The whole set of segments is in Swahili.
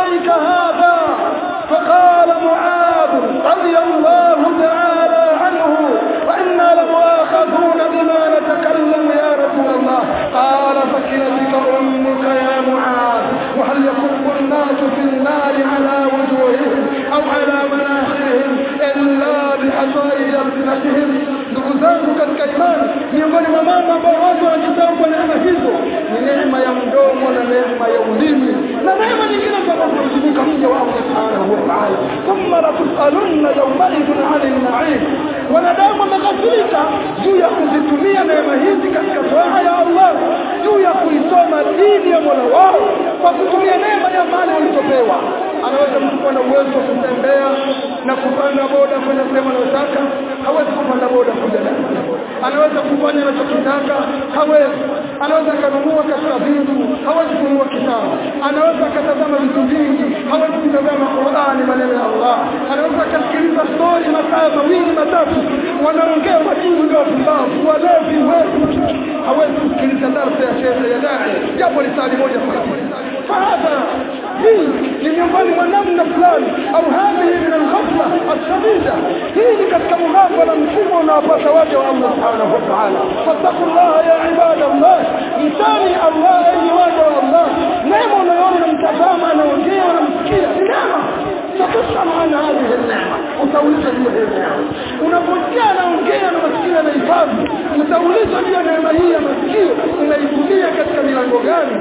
عليك هذا؟ فقال معاذ رضي الله تعالى عنه: وإنا لمؤاخذون بما نتكلم يا رسول الله. قال: فكلتك أمك يا معاذ. وهل يكب الناس في النار على وجوههم أو على مناخرهم إلا بحصائد ألسنتهم؟ ndugu zangu katika imani, miongoni mwa mambo ambayo watu wanajisahau kwa neema hizo ni neema ya mdomo na neema ya ulimi na neema nyingine zinazozunguka mja wa Allah subhanahu wa ta'ala. Thumma latusalunna yawmaidhin 'anil na'im. Wanadamu wamekasirika juu ya kuzitumia neema hizi katika toaa ya Allah, juu ya kuisoma dini ya Mola wao kwa kutumia neema ya mali walizopewa. Anaweza mtu kuwa na uwezo wa kutembea na kupanda boda kwenda sehemu anayotaka, hawezi kupanda boda kuja ndani. Anaweza kufanya anachokitaka, hawezi. Anaweza kununua katika vitu, hawezi kununua kitabu. Anaweza kutazama vitu vingi, hawezi kutazama Qur'ani, maneno ya Allah. Anaweza kusikiliza story masaa mawili matatu, wanaongea wajinga ndio pumbavu, walevi wetu. Hawezi kusikiliza darasa ya shekhe ya dai, japo ni saa moja kwa siku. Fahadha hii ni miongoni mwa namna fulani au hadhi min al-ghafla al-shadida. Hii ni katika mughafala mkubwa unaopata waja wa Allah subhanahu wa ta'ala. Fattaqullaha ya ibadallah, mtani Allah enyi waja wa Allah. Neema unayoona unamtazama, anaongea, unamsikia, neema. Takushamu ana hadhihi neema, utauliza juu ya neema. Unaposikia anaongea na masikio yanahifadhi, utauliza juu ya neema hii ya masikio unaitumia katika milango gani?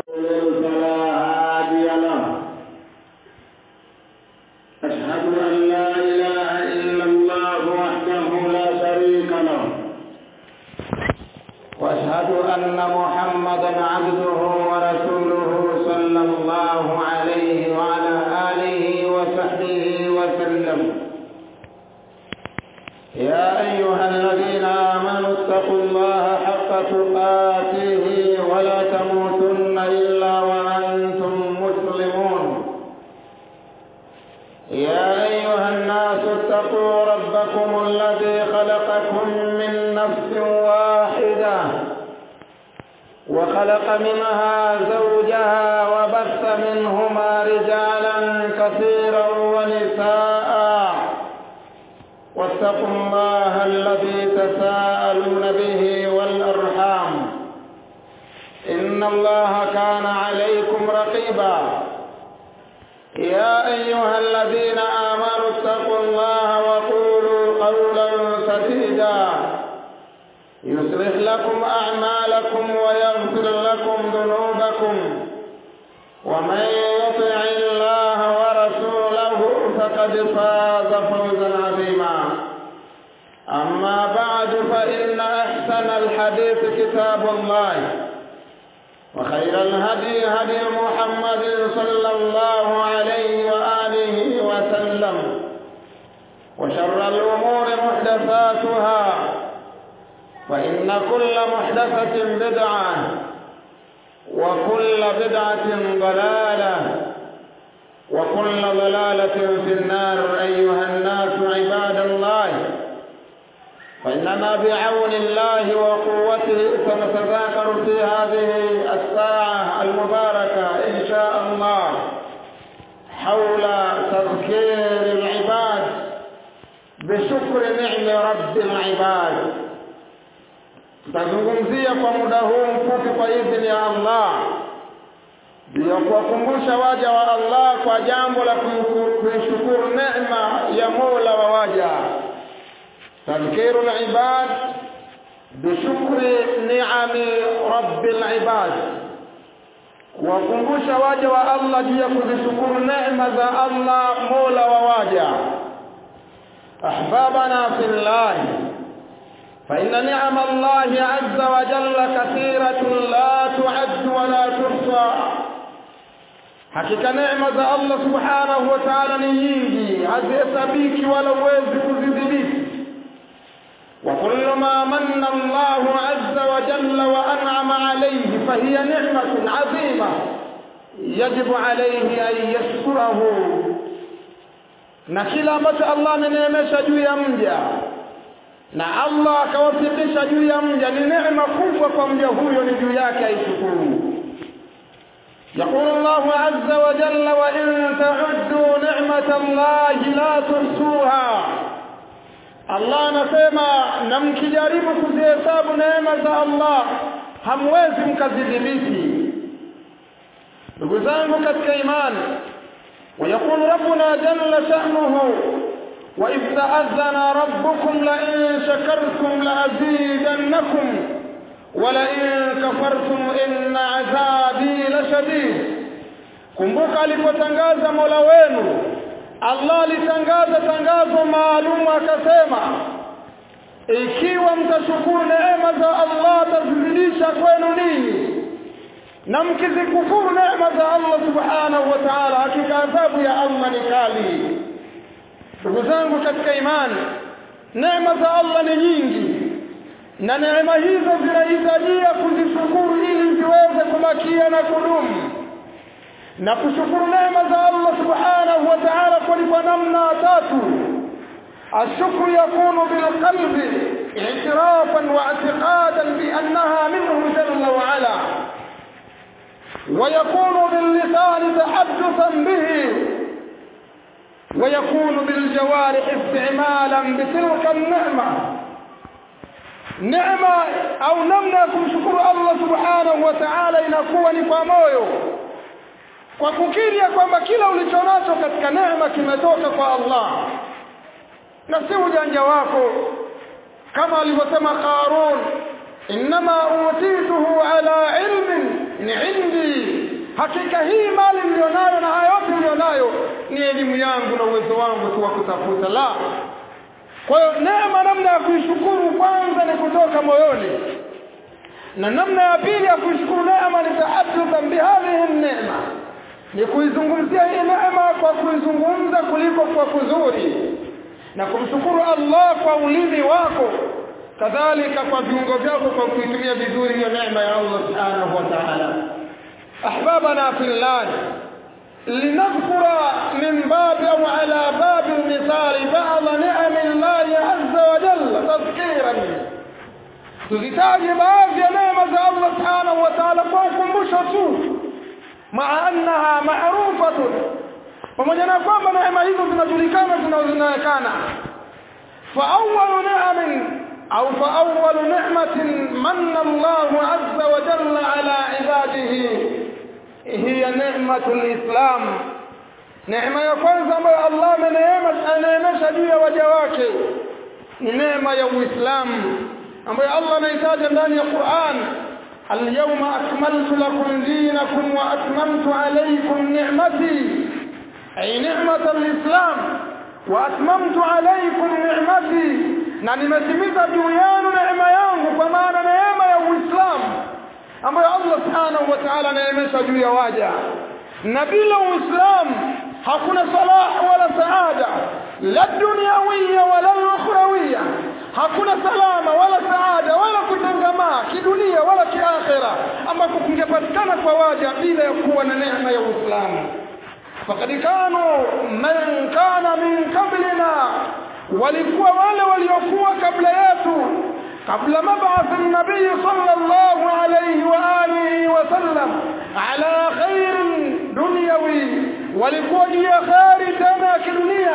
أشهد أن لا إله إلا الله وحده لا شريك له وأشهد أن محمدا عبده ورسوله صلى الله عليه وعلى آله وصحبه وسلم. يا أيها الذين آمنوا اتقوا الله حق تقاته ولا تموتن إلا وأنتم مسلمون. يا أيها الناس اتقوا ربكم الذي خلقكم من نفس واحدة وخلق منها زوجها وبث منهما رجالا كثيرا ونساء واتقوا الله الذي تساءلون به والأرحام إن الله كان عليكم رقيبا. يا أيها الذين آمنوا اتقوا الله وقولوا قولا سديدا يصلح لكم أعمالكم ويغفر لكم ذنوبكم ومن يطع الله ورسوله فقد فاز فوزا عظيما. أما بعد فإن أحسن الحديث كتاب الله وخير الهدي هدي محمد صلى الله عليه وآله وسلم وشر الأمور محدثاتها وإن كل محدثة بدعة وكل بدعة ضلالة وكل ضلالة في النار. أيها الناس عباد الله، فإننا بعون الله وقوته سنتذاكر في هذه الساعة المباركة إن شاء الله حول تذكير العباد بشكر نعم رب العباد. Tutazungumzia kwa muda huu mfupi kwa idhini ya Allah ndio kuwakumbusha waja wa Allah kwa jambo la kushukuru neema ya Mola wa waja. تذكير العباد بشكر نعم رب العباد، وكنبوش واجه الله جيكو بشكر نعمة الله مولى وواجه. أحبابنا في الله، فإن نعم الله عز وجل كثيرة لا تعد ولا تحصى. حقيقة نعمة الله سبحانه وتعالى نيجي hazihesabiki ولا uwezi kuzidhibiti. وكل ما من الله عز وجل وأنعم عليه فهي نعمة عظيمة يجب عليه أن يشكره. na kila ambacho Allah ameneemesha juu ya mja na Allah akawafikisha juu ya mja ni neema kubwa kwa mja huyo, ni juu yake aishukuru. يقول الله عز وجل وإن تعدوا نعمة الله لا تحصوها. Allah anasema na mkijaribu kuzihesabu neema za Allah hamwezi mkazidhibiti. Ndugu zangu katika imani, ويقول ربنا جل شأنه وإذ تأذن ربكم لئن شكرتم لأزيدنكم ولئن كفرتم إن عذابي لشديد. Kumbuka alipotangaza Mola wenu, Allah alitangaza tangazo maalum akasema, ikiwa mtashukuru neema za Allah tazidisha kwenu nini, na mkizikufuru neema za Allah subhanahu wa ta'ala hakika adhabu ya Allah ni kali. Ndugu zangu katika imani, neema za Allah ni nyingi, na neema hizo zinahitajia kuzishukuru ili ziweze kubakia na kudumu. Na kushukuru neema za Allah subhanahu wa ta'ala kwa namna tatu. الشكر يكون بالقلب اعترافا واعتقادا بأنها منه جل وعلا، ويكون باللسان تحدثا به، ويكون بالجوارح استعمالا بتلك النعمة. نعمة أو نمنا kumshukuru Allah subhanahu wa ta'ala inakuwa ni kwa moyo, kwa kukiri kwamba kila ulichonacho katika neema kimetoka kwa Allah na si ujanja wako, kama alivyosema Qarun, inma utituhu ala ilmin indi, hakika hii mali nilionayo na hayo yote nilionayo ni elimu yangu na uwezo wangu tu wa kutafuta. La, kwa hiyo neema namna ya kuishukuru kwanza ni kutoka moyoni, na namna ya pili ya kuishukuru neema ni tahaddathan bihadhihi neema, ni kuizungumzia hii neema kwa kuizungumza kuliko kwa kuzuri, na kumshukuru Allah kwa ulimi wako, kadhalika kwa viungo vyako kwa kuitumia vizuri hiyo neema ya Allah subhanahu wa ta'ala. Ahbabana fillah, linadhkura min bab au ala bab al-mithal ba'd ni'am Allah azza wa jalla tadhkiran. Tuzitaje baadhi ya neema za Allah subhanahu wa ta'ala kwa ukumbusho tu, maa annaha ma'rufatun, pamoja na kwamba neema hizo zinajulikana zinaonekana. Fa awwalu ni'amin au fa awwalu ni'matin manna Allahu azza wa jalla ala ibadihi hiya ni'matul Islam. Neema ya kwanza ambayo Allah ananeemesha juu ya waja wake ni neema ya Uislamu, ambayo Allah anaitaja ndani ya Qur'an, al-yawma akmaltu lakum dinakum wa atmamtu alaykum ni'mati, ay ni'matul Islam wa atmamtu alaykum ni'mati, na nimetimiza juu yenu neema yangu, kwa maana neema ya Uislamu ambayo Allah subhanahu wa ta'ala ananeemesha juu ya waja. Na bila Uislamu hakuna salah wala saada, la dunyawiyya wala ukhrawiyya, hakuna salama wala saada wala kutangamaa kidunia wala kiakhira ambako kungepatikana kwa waja bila ya kuwa na neema ya Uislamu. Faqad kanu man kana min qablina, walikuwa wale waliokuwa kabla yetu, kabla mab'ath an-nabiy sallallahu alayhi wa alihi wa sallam ala khairin dunyawi, walikuwa juu ya khairi tena ya kidunia,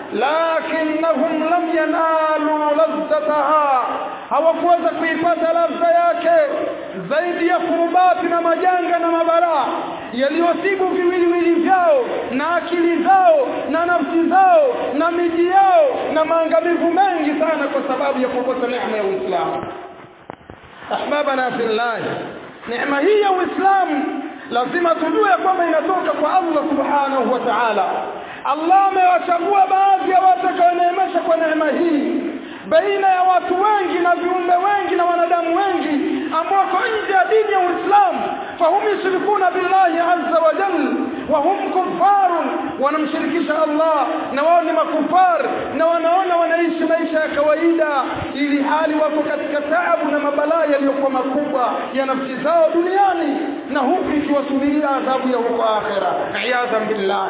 lakinnahum lam yanalu lazzataha, hawakuweza kuipata ladha yake zaidi ya kurubati na majanga na mabalaa yaliyosibu viwiliwili vyao na akili zao na nafsi zao na miji yao, na maangamivu mengi sana kwa sababu ya kukosa neema ya Uislamu. Ahbabana fillah, neema hii ya Uislamu lazima tujue kwamba inatoka kwa Allah subhanahu wa ta'ala. Allah amewachagua baadhi ya watu akawaneemesha kwa neema hii baina ya watu wengi na viumbe wengi na wanadamu wengi ambao kwa nje ya dini ya Uislamu, fahum yushrikuna billahi azza wa jalla wa hum kuffarun, wanamshirikisha Allah na wao ni makufar, na wanaona wanaishi maisha ya kawaida ili hali wako katika taabu na mabalaa yaliyokuwa makubwa ya nafsi zao duniani, na huku ikiwasubiria adhabu ya huko akhera. Iyadhan billah.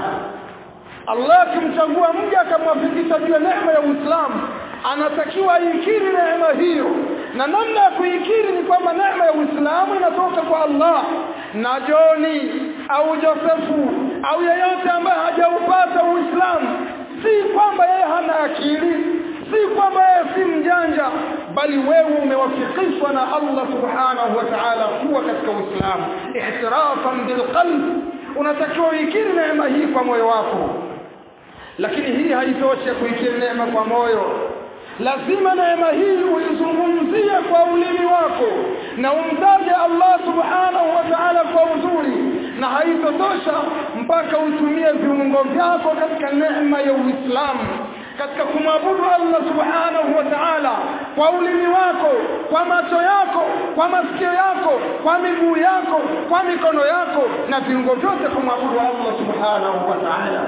Allah kimchagua mja akamwafikisha juu ya neema ya Uislamu, anatakiwa aikiri neema hiyo, na namna ya kuikiri ni kwamba neema ya Uislamu inatoka kwa Allah. Na joni au Josefu au yeyote ambaye hajaupata Uislamu, si kwamba yeye hana akili, si kwamba yeye si mjanja, bali wewe umewafikishwa na Allah subhanahu wa ta'ala kuwa katika Uislamu. Ihtirafan bilqalb, unatakiwa ukiri neema hii kwa moyo wako. Lakini hii haitoshi kuikiri neema kwa moyo, lazima neema hii uizungumzie kwa ulimi wako na umtaje Allah subhanahu wa ta'ala kwa uzuri. Na haitotosha mpaka utumie viungo vyako katika neema ya Uislamu, katika kumwabudu Allah subhanahu wa ta'ala kwa ulimi wako, kwa macho yako, kwa masikio yako, kwa miguu yako, kwa mikono yako, na viungo vyote kumwabudu Allah subhanahu wa ta'ala.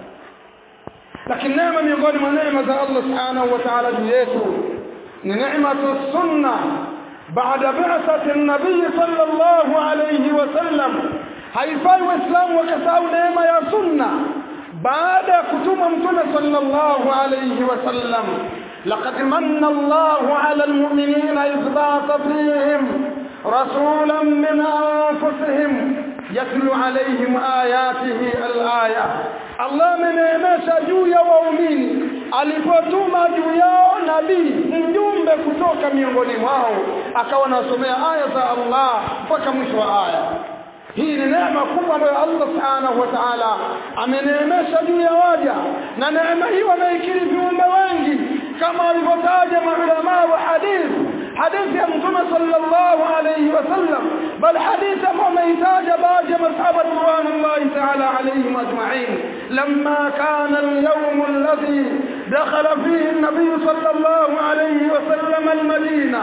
Lakini neema miongoni mwa neema za Allah subhanahu wa ta'ala juu yetu ni neematu sunna. Baada bi'athati an-nabii sallallahu alayhi wasallam, haifai waislamu wakasahau neema ya sunna baada ya kutuma mtume sallallahu alayhi wasallam. Laqad manna Allahu 'ala al-mu'minina idh ba'atha fihim rasulan min anfusihim yatlu alayhim ayatihi al-aya. Allah ameneemesha juu ya waumini alipotuma juu yao nabii mjumbe kutoka miongoni mwao, akawa anasomea aya za Allah mpaka mwisho wa aya. Hii ni neema kubwa ambayo Allah subhanahu wa ta'ala ameneemesha juu ya waja, na neema hii wanaikiri viumbe wengi kama walivyotaja maulama wa hadithi ya mtume sallallahu alayhi wasallam, bal hadithi ambayo ameitaja baadhi ya masahaba radhiallahu ta'ala alayhim ajma'in. Lamma kana al-yawm alladhi dakhala fihi an-nabiy sallallahu alayhi wasallam al-Madina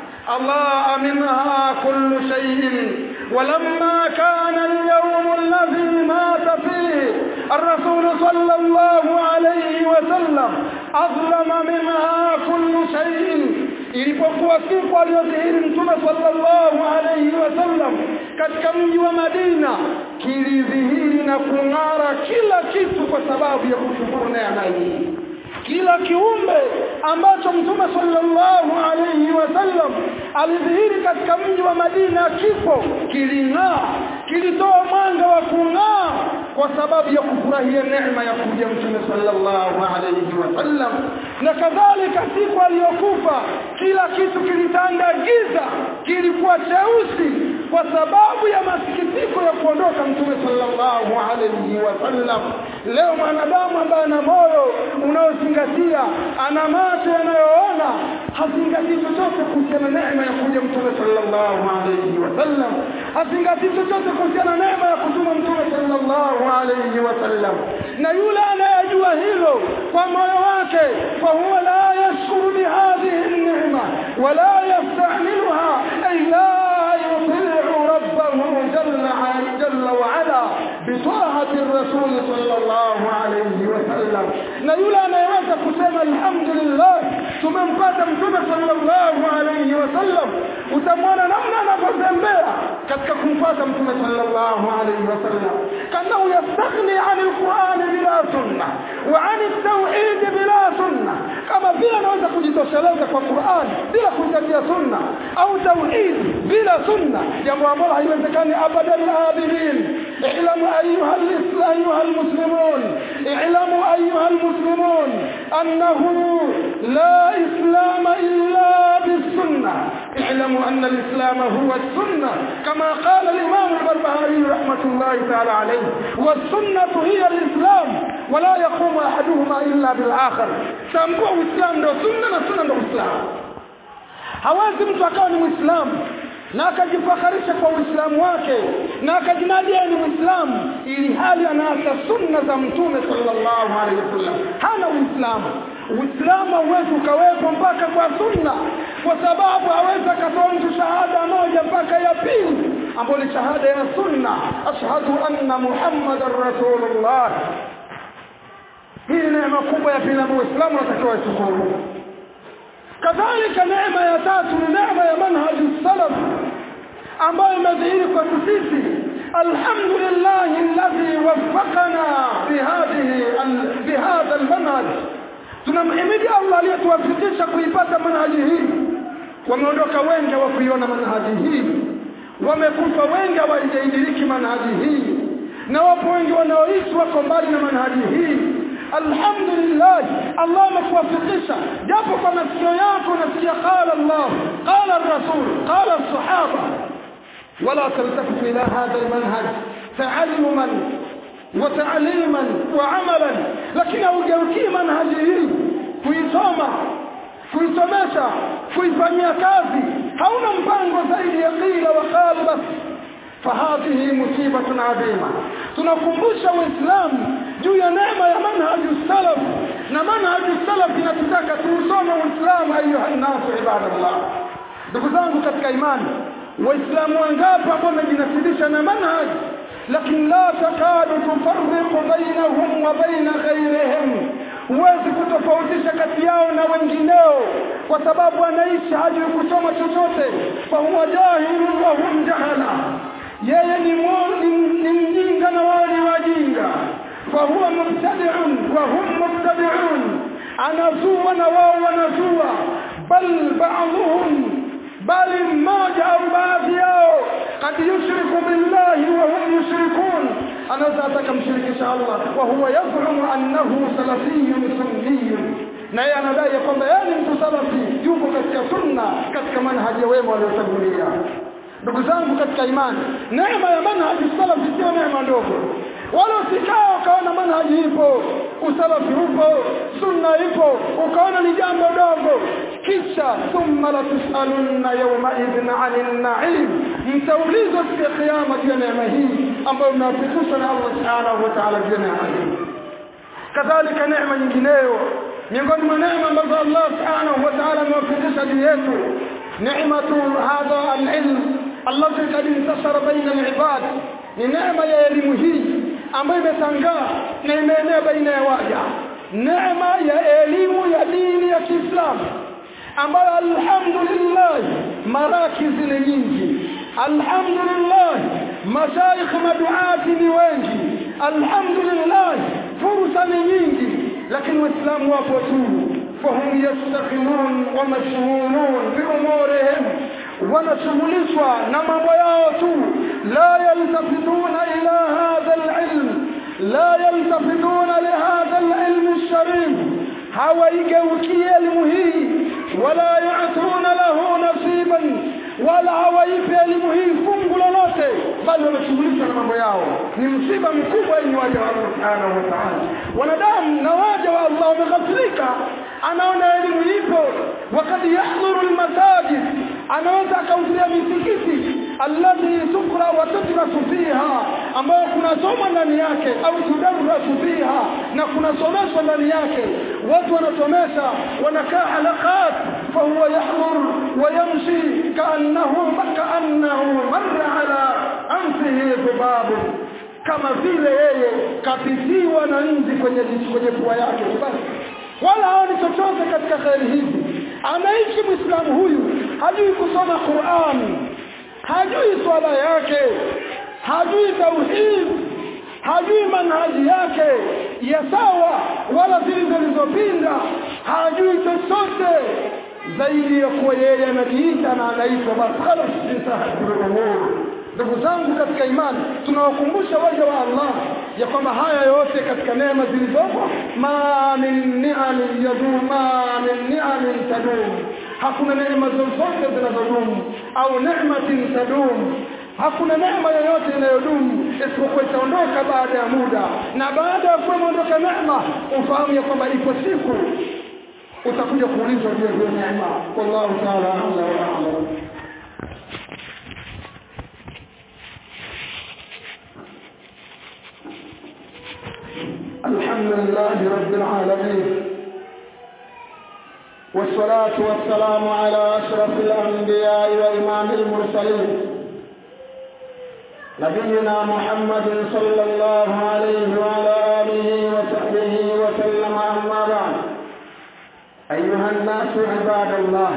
أضاء منها كل شيء، ولما كان اليوم الذي مات فيه الرسول صلى الله عليه وسلم أظلم منها كل شيء. Ilipokuwa siku aliyodhihiri mtume sallallahu alayhi wasallam katika mji wa Madina, kilidhihiri na kung'ara kila kitu kwa sababu ya kushukuru neema hii. Kila kiumbe ambacho mtume sallallahu alayhi wasallam alidhihiri katika mji wa Madina kipo, kiling'aa, kilitoa mwanga wa kung'aa kwa sababu ya kufurahia neema ya kuja mtume sallallahu alayhi wasallam. Na kadhalika siku aliyokufa kila kitu kilitanda giza, kilikuwa cheusi kwa sababu ya masikitiko ya kuondoka mtume sallallahu alayhi wasallam. Leo mwanadamu ambaye ana moyo unaozingatia, ana macho yanayoona, hazingatii chochote kuhusiana na neema ya kuja mtume sallallahu alayhi wasallam, hazingatii chochote kuhusiana na neema ya kutuma mtume sallallahu alayhi wasallam. Na yule anayejua hilo kwa moyo wake, fa huwa la yashkuru bihadhihi an-ni'ma wa la yasta'miluha illa yuti'u rabbahu jalla wa ala bita'ati ar-rasul sallallahu alayhi wasallam. Na yule anayeweza kusema alhamdulillah tumempata mtume sallallahu alayhi wasallam, utamwona namna anapotembea katika kumpata mtume sallallahu alayhi wasallam, kana yastaghni 'an al-Qur'an bila sunna wa 'an at-tauhid bila sunna, kama vile anaweza kujitosheleza kwa Qur'an bila kuzingatia sunna au tauhid bila sunna, jambo ambalo haiwezekani abadan abidin. اعلموا أيها المسلمون أنه لا إسلام إلا بالسنة. اعلموا أن الإسلام هو السنة كما قال الإمام البربهاري رحمة الله تعالى عليه، والسنة هي الإسلام ولا يقوم أحدهما إلا بالآخر. تنبوه الإسلام دو سنة سنة دو إسلام. hawezi mtu akawa ni Muislamu na akajifakharisha kwa Uislamu wake na akajinadia ni Muislamu ili hali anaacha sunna za mtume sallallahu alaihi wasallam, hana Uislamu. Uislamu hauwezi ukawepo mpaka kwa sunna, kwa sababu hawezi akatoa mtu shahada moja mpaka ya pili ambayo ni shahada ya sunna, ashhadu anna Muhammadar Rasulullah. Hii ni neema kubwa ya pili ambayo Uislamu unatakiwa ushukuru. Kadhalika neema ya tatu ni neema ya manhaju salaf ambayo imedhihiri kwa sisi. Alhamdulillah alladhi waffaqana bihadha almanhaj. Tunamhimidi Allah aliyetuwafikisha kuipata manhaji hii. Wameondoka wengi wa kuiona manhaji hii, wamekufa wengi hawajaidiriki manhaji hii, na wapo wengi wanaoishi wako mbali na manhaji hii. Alhamdulillah, Allah amekuwafikisha, japo kwa masikio yako unasikia qala Allah, qala Rasul, qala as-sahaba, wala taltafitu ila hadha al-manhaj ta'alluman wa ta'liman wa 'amalan, lakini ugeukie manhaji hii kuisoma, kuisomesha, kuifanyia kazi, hauna mpango zaidi ya qila wa qala bas. Fahadhihi musibatun adhima. Tunakumbusha Uislamu juu ya neema ya manhaju salaf, na manhaju salaf inatutaka tuusome Uislamu. Ayuha nasu ibadallah, ndugu zangu katika imani, Waislamu wangapi ambao wamejinasibisha na manhaj, lakini la takadu tufarriqu bainahum wa baina ghayrihim, huwezi kutofautisha kati yao na wengineo, kwa sababu anaishi hajui kusoma chochote. Fa huwa jahilun wa hum jahala, yeye ni mjinga na wao ni wajinga. Fa huwa mubtadi'un wa hum mubtadi'un, anazua na wao wanazua. Bal ba'dhum, bali mmoja au baadhi yao, kad yushriku billahi wa hum yushrikun, anaweza atakamshirikisha Allah, wa huwa yaz'umu annahu salafiyyun sunniyyun, na yeye anadai kwamba yeye ni mtu salafi, yuko katika sunna, katika manhaji ya wema waliotangulia. Ndugu zangu katika imani, neema ya manhaji salafi sio neema ndogo. Wala usikao ukaona manhaji ipo, usalafi upo, sunna ipo, ukaona ni jambo dogo. Kisha thumma la tusalunna yawma idhin 'anil na'im, mtaulizwa siku ya kiyama juu ya neema hii ambayo mnafikishwa na Allah subhanahu wa ta'ala juu ya neema hii. Kadhalika neema nyingineyo miongoni mwa neema ambazo Allah subhanahu wa ta'ala amewafikisha juu yetu, neematu hadha al-ilm allati qad intashara baina al-ibad, ni neema ya elimu hii ambayo imetangaa na imeenea baina ya waja. Neema ya elimu ya dini ya Kiislamu ambayo alhamdulillah marakizi ni nyingi, alhamdulillah mashaikh maduati ni wengi, alhamdulillah fursa ni nyingi, lakini waislamu wapo tu. Fahum yastakhilun wa mashghulun bi umurihim, wanashughulishwa na mambo yao tu. La yaltafituna ila hadha al-ilm, la yaltafituna li hadha al-ilm al-sharif, hawaigeukie elimu hii, wala yu'tuna lahu nasiban, wala hawaipe elimu hii fungu lolote, bali wanashughulishwa na mambo yao. Ni msiba mkubwa yenye waja wa Allah subhanahu wa ta'ala. Wanadamu na waja wa Allah wameghafilika, anaona elimu ipo, wakati yahdhuru al-masajid, anaweza akahudhuria misikiti alladhi tukra wa tudrasu fiha, ambao kuna soma ndani yake, au tudrasu fiha, na kuna someshwa ndani yake, watu wanasomesha, wanakaa halaqat. Fa huwa yahdhur wa yamshi kaannahu marra ala anfihi dhubab, kama vile yeye kapitiwa na nzi kwenye pua yake, basi wala haoni chochote katika khairi hizi. Anaishi Muislamu huyu hajui kusoma Qur'an, hajui swala yake, hajui tauhid, hajui manhaji yake ya sawa wala zilizopinda, hajui chochote zaidi ya kuwa yeye anajiita na anaitwa basi khalas insahadul umur. Ndugu zangu katika imani, tunawakumbusha waja wa Allah ya kwamba haya yote katika neema zilizopo, ma min ni'amin yadum, ma min ni'amin tadum, hakuna neema zozote zinazodumu, au neematin tadum, hakuna neema yoyote inayodumu isipokuwa itaondoka baada ya muda. Na baada ya kuondoka neema, ufahamu ya kwamba ipo siku utakuja kuulizwa juu ya hiyo neema. Wallahu ta'ala a'lam. الحمد لله رب العالمين، والصلاة والسلام على أشرف الأنبياء وإمام المرسلين نبينا محمد صلى الله عليه وعلى آله وصحبه وسلم. أما بعد، أيها الناس عباد الله،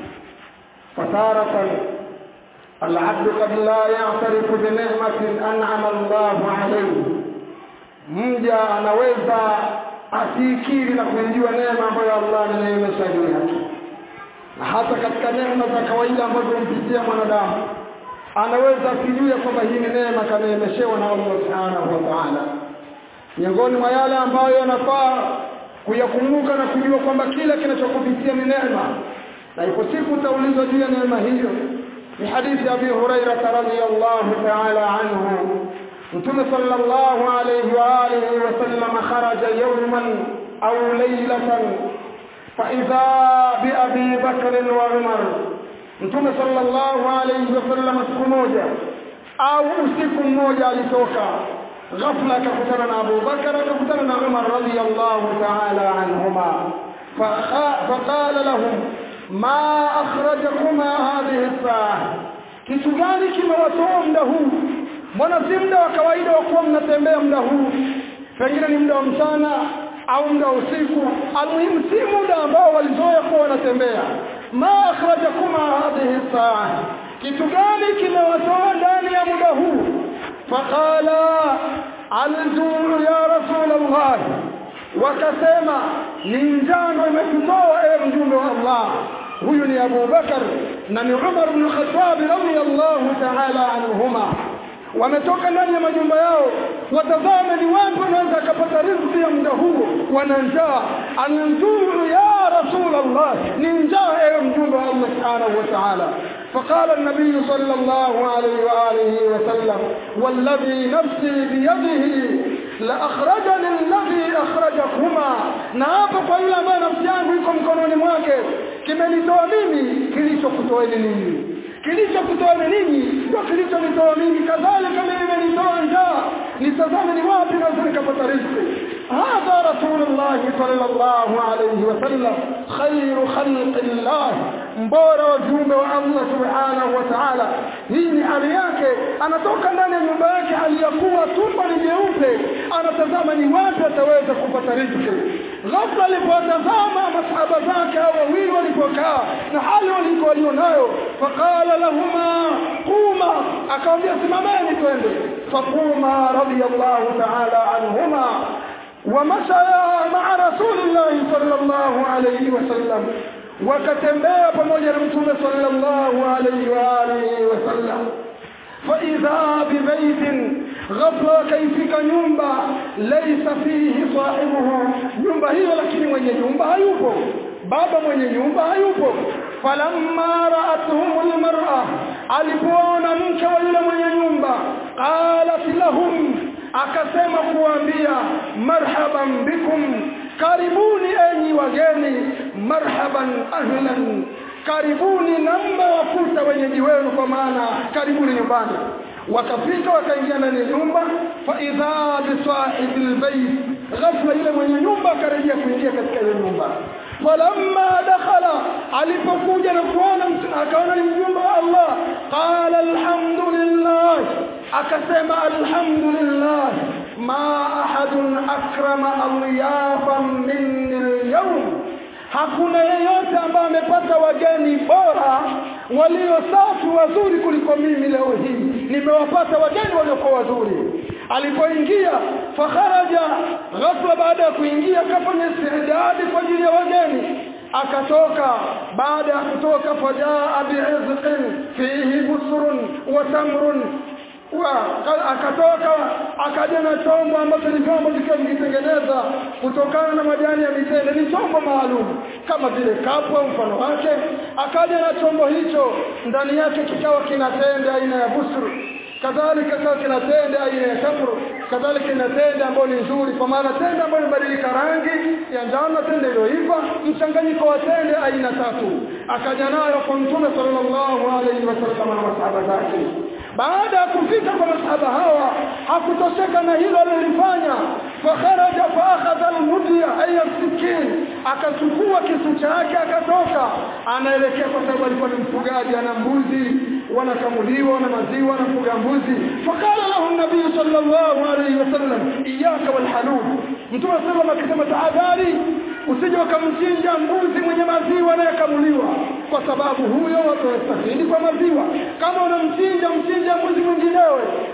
فتارة العبد قد لا يعترف بنعمة أنعم الله عليه. Mja anaweza asikiri na kujua neema ambayo Allah anaimesha juu yake, na hata katika neema za kawaida ambazo humpitia mwanadamu, anaweza kujua kwamba hii ni neema kaneemeshewa na Allah Subhanahu wa Ta'ala. Miongoni mwa yale ambayo yanafaa kuyakumbuka na kujua kwamba kila kinachokupitia ni neema, na ipo siku utaulizwa juu ya neema hiyo. Ni hadithi ya Abi Hurairah radhiyallahu ta'ala anhu, Mtume sallallahu alayhi wa alihi wa sallam kharaja yawman aw laylatan fa idha bi Abi Bakr wa Umar. Mtume sallallahu alayhi wa sallam siku moja au usiku mmoja alitoka, ghafla akakutana na Abu Bakar, akakutana na Umar radhiyallahu ta'ala anhuma. Faqala lahum ma akhrajakuma hadhihi as-sa'a, kitu gani kimewatoa muda huu? Mbona si muda wa kawaida wa kuwa mnatembea muda huu? Pengine ni muda wa mchana au muda wa usiku. Almuhimu si muda ambao walizoea kuwa wanatembea. Ma akhrajakuma hadhihi as-sa'a, kitu gani kimewatoa ndani ya muda huu? Faqala al-juu' ya Rasulullah, wakasema ni njano imetutoa ewe mjumbe wa Allah. Huyu ni Abu Bakar na ni Umar ibn Khattab radhiyallahu ta'ala anhuma. Wametoka ndani ya majumba yao, watazame ni wapi wanaweza kupata riziki ya muda huo, wana njaa. Al-juu' ya Rasulullah, ni njaa ewe mjumbe wa Allah subhanahu wa ta'ala. فقال النبي صلى الله عليه وآله وسلم والذي نفسي بيده لأخرجني الذي أخرجكما, na hapo kwa yule ambaye nafsi yangu iko mkononi mwake, kimenitoa mimi kilichokutoeni ninyi. Kilichokutoeni ninyi ndio kilichonitoa mimi, kadhalika mimi nimenitoa njaa. Nitazame ni wapi naweza nikapata riziki. Hadha Rasulullah sallallahu alayhi wasallam khairu khalqillah, mbora wa viumbe wa Allah subhanahu wa ta'ala. Hii ni hali yake, anatoka ndani ya nyumba yake aliyakuwa tumbo ni jeupe, anatazama ni wapi ataweza kupata riziki. Ghafla alipotazama masahaba zake hao wawili walipokaa na hali walionayo, faqala lahuma quma, akamwambia simameni twende. Faquma radiyallahu ta'ala anhuma ومشى مع رسول الله صلى الله عليه وسلم, wakatembea pamoja na Mtume sallallahu alayhi wa alihi wasallam. Fa idha bi baytin, ghafla kaifika nyumba, laysa fihi sahibuhu, nyumba hiyo lakini mwenye nyumba hayupo, baba mwenye nyumba hayupo. Falamma ra'atuhum almar'a, alipoona mke wa yule mwenye nyumba, qalat lahum, akasema kuambia marhaban bikum, karibuni enyi wageni, marhaban ahlan, karibuni namba wakuta wenyeji wenu, kwa maana karibuni nyumbani. Wakafika wakaingia ndani ya nyumba, fa idha bi sahibil bayt, ghafla yule mwenye nyumba akarejea kuingia katika ile nyumba. Falamma dakhala, alipokuja na kuona akaona ni mjumbe wa Allah, qala alhamdulillah, akasema alhamdulillah, ma ahadun akrama alyafan minni alyawm, hakuna yeyote ambaye amepata wageni bora walio safi wazuri kuliko mimi leo hii. Nimewapata wageni waliokuwa wazuri. Alipoingia fakharaja, ghafla baada ya kuingia kafanya istidadi kwa ajili ya wageni, akatoka. Baada ya kutoka, fajaa bi'izqin fihi busrun wa tamrun, akatoka akaja na chombo ambacho ni chombo kilichotengeneza kutokana na majani ya mitende, ni chombo maalum kama vile kapu au mfano wake. Akaja na chombo hicho, ndani yake kikawa kina tende aina ya busru, kadhalika kikawa kina tende aina ya tamru, kadhalika kina tende ambayo ni nzuri, kwa maana tende ambayo imebadilika rangi ya njano, tende iliyoiva, mchanganyiko wa tende aina tatu. Akaja nayo kwa Mtume sallallahu alayhi wasallam na masahaba zake. Baada ya kufika kwa masahaba hawa, hakutosheka na hilo alilofanya. Fakharaja faakhadha almudya ay as-sikin, akachukua kisu chake akatoka, anaelekea, kwa sababu alikuwa ni mfugaji, ana mbuzi wanakamuliwa na maziwa, anafuga mbuzi. Fakala lahu nabii sallallahu alayhi wasallam iyyaka wal halul, Mtume sallallahu alayhi wasallam, tahadhari usije ukamchinja mbuzi mwenye maziwa anayekamuliwa, kwa sababu huyo watastahili kwa maziwa. Kama unamchinja mbuzi mwinginewe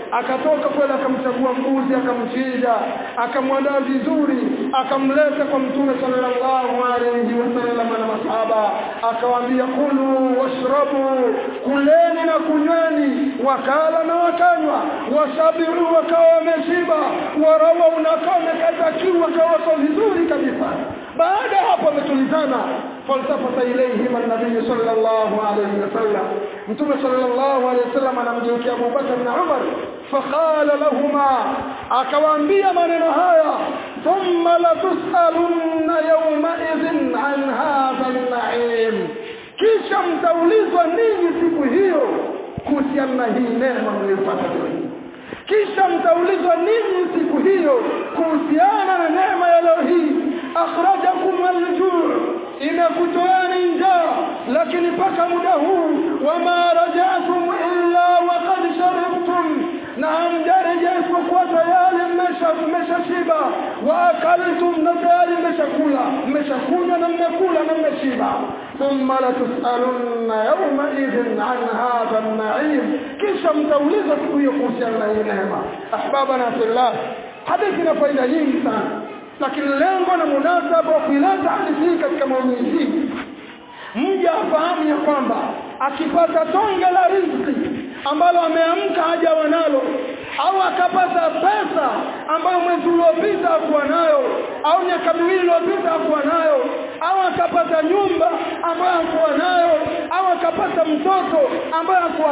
akatoka kwenda akamchagua mbuzi, akamchinja, akamwandaa vizuri, akamleta kwa Mtume sallallahu alayhi wasallam na masahaba, akawaambia kulu washrabu, kuleni na kunyweni, wakala na wakanywa, wasabiru wakawa wameshiba, warawa unakome katakiwa wakawa vizuri kabisa. Baada hapo ametulizana, falsafata ilayhim an-nabiy sallallahu alayhi wasallam, Mtume sallallahu alayhi wasallam anamgeukia Abu Bakar na Umar, faqala lahumma, akawaambia maneno haya, thumma la tusalunna yawma idhin an hadha an-na'im, kisha mtaulizwa ninyi siku hiyo kuhusiana na hii neema mliyopata leo. Kisha mtaulizwa ninyi siku hiyo kuhusiana na neema ya leo hii. Akhrajakum al-ju', inakutoani njaa, lakini paka muda huu, wama raja'tum illa waqad sharibtum, na hamjarejea isipokuwa tayari mmeshashiba, wa akaltum, na tayari mmeshakula, mmeshakunywa na mmekula na mmeshiba. thumma la tusalunna yawma idhin an hadha an-na'im, kisha mtaulizwa siku hiyo kuhusiana na hii neema. Ahbabana fillah, hadithi ina faida nyingi sana, lakini lengo na munasaba wa kuileta hadithi hii katika maudhui hii, mja afahamu ya kwamba akipata tonge la riziki ambalo ameamka hajawa nalo, au akapata pesa ambayo mwezi uliopita hakuwa nayo, au miaka miwili iliyopita hakuwa nayo, au akapata nyumba ambayo hakuwa nayo, au akapata mtoto ambaye hakuwa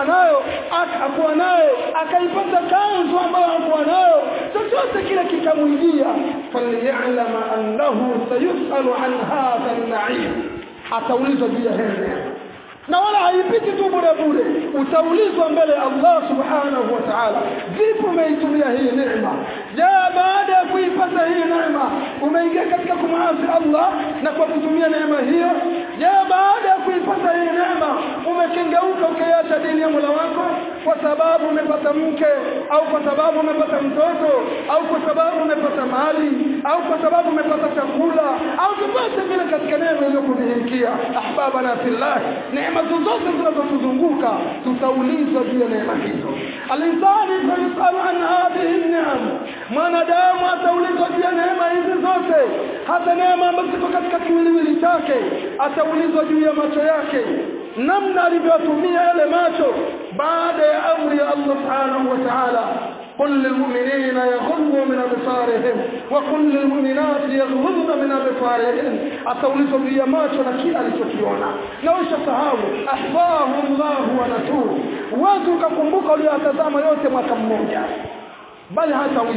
nayo, akaipata kanzu ambayo hakuwa nayo, chochote kile kikamwijia, faliya'lama annahu sayus'alu an hadha an-na'im, ataulizwa juu ya hili, na wala haipiti tu bure, utaulizwa mbele ya Allah subhanahu wa ta'ala, vipi umeitumia hii neema? Je, baada ya kuipata hii neema umeingia katika kumasi Allah na kwa kutumia neema hiyo? Je, baada ya kuipata hii neema umekengeuka ukiacha dini ya Mola wako kwa sababu umepata mke, au kwa sababu umepata mtoto, au kwa sababu umepata mali, au kwa sababu umepata chakula, au chochote vile katika neema iliyokudhihirikia? Ahbabana fillah, neema zote zinazotuzunguka tutaulizwa juu ya neema hizo. Al-insani yusalu an hadhihi an-ni'am, mwanadamu ataulizwa juu ya neema hizi zote, hata neema ambazo ziko katika kiwiliwili chake. Ataulizwa juu ya macho yake, namna alivyotumia yale macho baada ya amri ya Allah subhanahu wa ta'ala, قل للمؤمنين يغضوا من أبصارهم وقل للمؤمنات يغضضن من أبصارهن. ataulizwa juu ya macho na kila alichokiona, na usisahau ahfahu Allah wa nasuhu, watu ukakumbuka uliyotazama yote mwaka mmoja, bali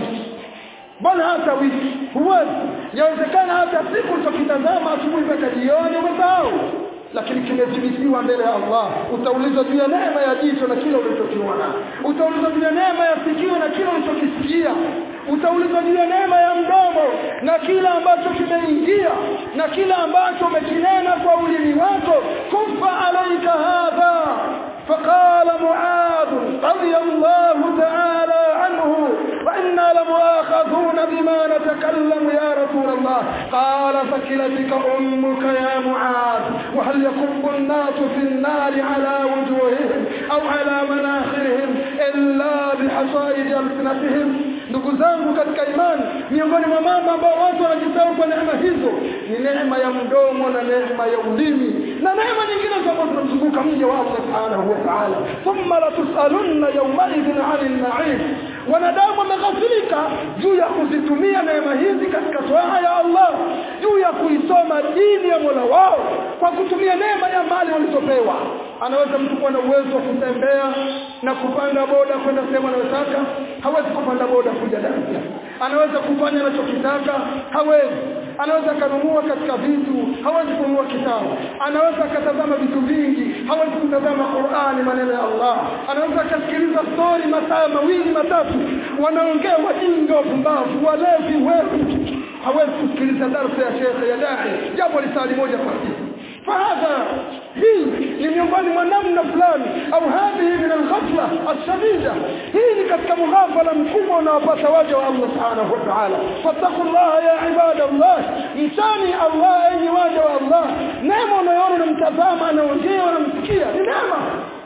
hata wiki, huwezi, yawezekana hata siku ulichokitazama asubuhi mpaka jioni umesahau, lakini kimethibitiwa mbele ya Allah. Utaulizwa juu ya neema ya jicho na kile ulichokiona, utaulizwa juu ya neema ya sikio na kile ulichokisikia, utaulizwa juu ya neema ya mdomo na kile ambacho kimeingia na kile ambacho umekinena kwa ulimi wako. kufa alaika hadha, faqala Muadh radiyallahu ta'ala anhu, wa inna lamuakhadhuna bima natakallamu ya Rasulullah. qala fakilatika ummuka ya Muadh, wa hal yakubbu an-nasu fi an-nar ala wujuhihim aw ala manakhirihim illa bihasaidi alsinatihim. Ndugu zangu katika imani, miongoni mwa mambo ambao watu wanajisahau kwa neema hizo ni neema ya mdomo na neema ya ulimi na neema nyingine ambazo zinamzunguka mja wa Allah subhanahu wa ta'ala. thumma la tusalunna yawma idhin 'anil na'im. Wanadamu wameghafilika juu ya kuzitumia neema hizi katika toaa ya Allah, juu ya kuisoma dini ya Mola wao kwa kutumia neema ya mali walizopewa. Anaweza mtu kuwa na uwezo wa kutembea na kupanda boda kwenda sehemu anayotaka, hawezi kupanda boda kuja Dar es Salaam. Anaweza kufanya anachokitaka, hawezi. Anaweza kanunua katika vitu, hawezi kununua kitabu. Anaweza katazama vitu vingi, hawezi kutazama Qur'ani, maneno ya Allah. Anaweza kasikiliza story masaa mawili matatu, wanaongea wajinga wapumbavu, walevi, wewe hawezi kusikiliza darasa ya shekhe ya dai japo lisali moja kwa siku. فهذا hii ni miongoni mwa namna fulani au hadhihi min al-ghafla al-shadida. Hii ni katika mughafala mkubwa unaopata waja wa Allah subhanahu wa ta'ala. fattaqullaha ya ibadallah, mchani Allah enyi waja wa Allah. Neema unayoona unamtazama, anaongea, unamsikia, ni neema.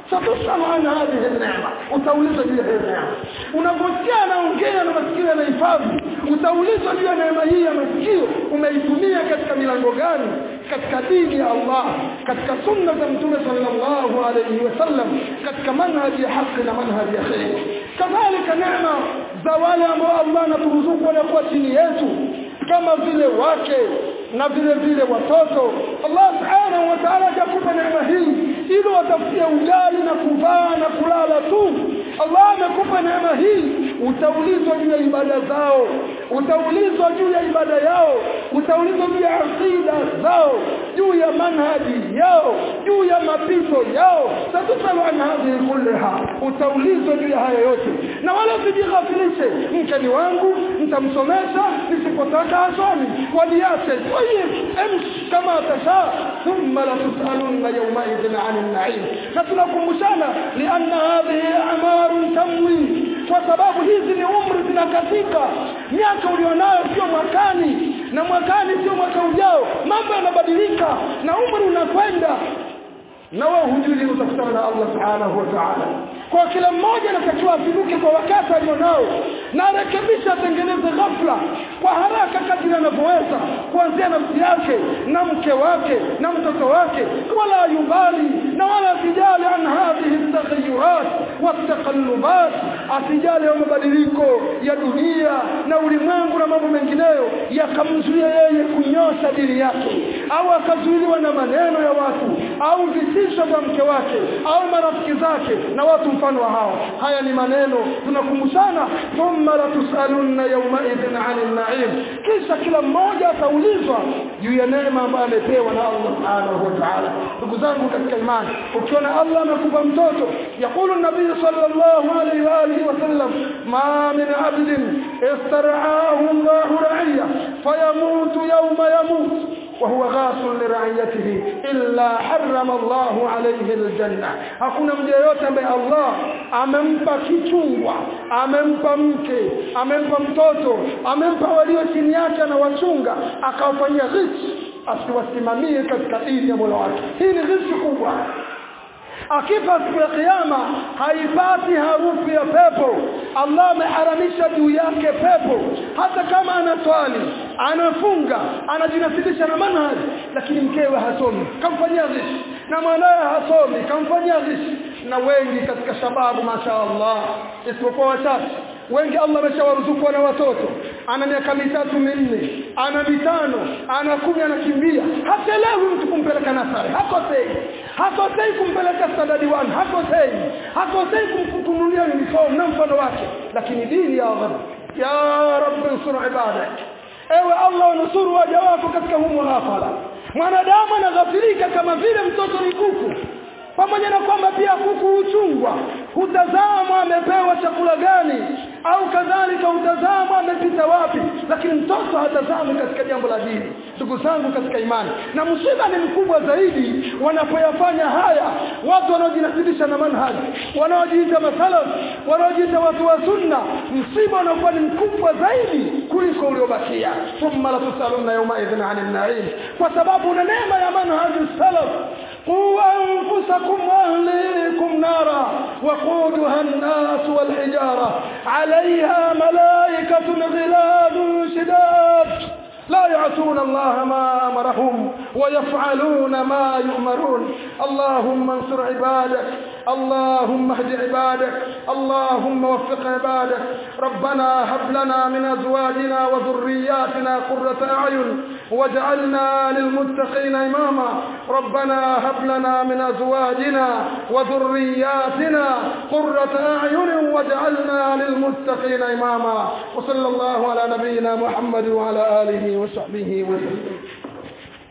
satushalu an hadhihi an-ni'ma, utaulizwa juu ya hii neema. Unaposikia anaongea na masikio yanahifadhi, utaulizwa juu ya neema hii ya masikio, umeitumia katika milango gani? Katika dini ya Allah, katika sunna za Mtume sallallahu alayhi wasallam, katika manhaji ya haki na manhaji ya khair. Kadhalika neema za wale ambao Allah anaturuzuku wanakuwa chini yetu, kama vile wake na vile vile watoto. Allah subhanahu wa ta'ala hajakupa neema hii ili watafutie ugali na kuvaa na kulala tu. Allah amekupa neema hii, utaulizwa juu ya ibada zao, utaulizwa juu ya ibada yao, utaulizwa juu ya aqida zao, juu ya manhaji yao, juu ya mapito yao. Satusalu an hadhihi kullaha, utaulizwa juu ya haya yote. Na wala usijighafilishe, mkeni wangu nitamsomesha, nisipotaka asome waliache امشي كما تشاء ثم لتسألن يومئذ عن النعيم. نتناkumbushana لأن هذه أعمار تمضي, kwa sababu hizi ni umri zinakatika. Miaka ulionayo sio mwakani, na mwakani sio mwaka ujao. Mambo yanabadilika na umri unakwenda, na wewe hujui utakutana na Allah subhanahu wa ta'ala. Kwa kila mmoja anatakiwa afinuke kwa wakati alionao, na arekebisha, atengeneze ghafla kwa haraka kadri anavyoweza, kuanzia nafsi yake na mke wake na mtoto wake, wala yubali na wala asijali an hadhihi at-taghayyurat wat-taqallubat, asijali ya mabadiliko ya dunia na ulimwengu na mambo mengineyo yakamzuia yeye kunyosha dini yake, au akazuiliwa na maneno ya watu au vitisho vya mke wake au marafiki zake na watu mfano wa hao. Haya ni maneno tunakumbushana, thumma la tusalunna yawma idhin 'anil na'im. Kisha kila mmoja ataulizwa juu ya neema ambayo amepewa na Allah subhanahu wa ta'ala. Ndugu zangu katika imani, ukiona Allah amekupa mtoto, yakulu nabii sallallahu alayhi wa alihi wasallam, ma min 'abdin istar'ahu Allahu ra'iyya fayamutu yawma yamut وهو غاص لرعيته إلا حرم الله عليه الجنة. hakuna mja yote ambaye Allah amempa kichungwa, amempa mke, amempa mtoto, amempa walio chini yake na wachunga, akawafanyia ghishi asiwasimamie katika dini ya Mola wake. Hii ni ghishi kubwa. Akifa siku ya kiyama haipati harufu ya pepo. Allah ameharamisha juu yake pepo, hata kama anaswali, anafunga, anajinasibisha na manhaj, lakini mkewe hasomi, kamfanyia ghishi, na mwanae hasomi, kamfanyia ghishi. Na wengi katika shababu mashaallah, isipokuwa wachache, wengi Allah ameshawaruzuku na watoto, ana miaka 3 4, ana 5, ana 10, anakimbia, hachelewi mtu kumpeleka nasari, hakosei kumpeleka standard 1, hakosei kumkununulia uniform na mfano wake. Lakini dini ya Allah, ya Rabbi ansur ibadak, ewe Allah unusuru waja wako katika humu ghafala. Mwanadamu anaghafilika kama vile mtoto ni kuku, pamoja na kwamba pia kuku huchungwa, hutazama amepewa chakula gani, au kadhalika hutazama amepita wapi, lakini mtoto hatazami katika jambo la dini. Ndugu zangu katika imani, na msiba ni mkubwa zaidi wanapoyafanya haya watu wanaojinasibisha na manhaji, wanaojiita masalaf, wanaojiita watu wa sunna. Msiba unakuwa ni mkubwa zaidi kuliko uliobakia. Thumma la tusaluna yawma idhin 'anil na'im, kwa sababu una neema ya manhaji salaf. قوا أنفسكم وأهليكم نارا وقودها الناس والحجارة عليها ملائكة غلاظ شداد لا يعصون الله ما أمرهم ويفعلون ما يؤمرون. اللهم انصر عبادك، اللهم اهد عبادك، اللهم وفق عبادك. ربنا هب لنا من أزواجنا وذرياتنا قرة أعين واجعلنا للمتقين إماما. ربنا هب لنا من أزواجنا وذرياتنا قرة أعين واجعلنا للمتقين إماما. وصلى الله على نبينا محمد وعلى آله وصحبه وسلم.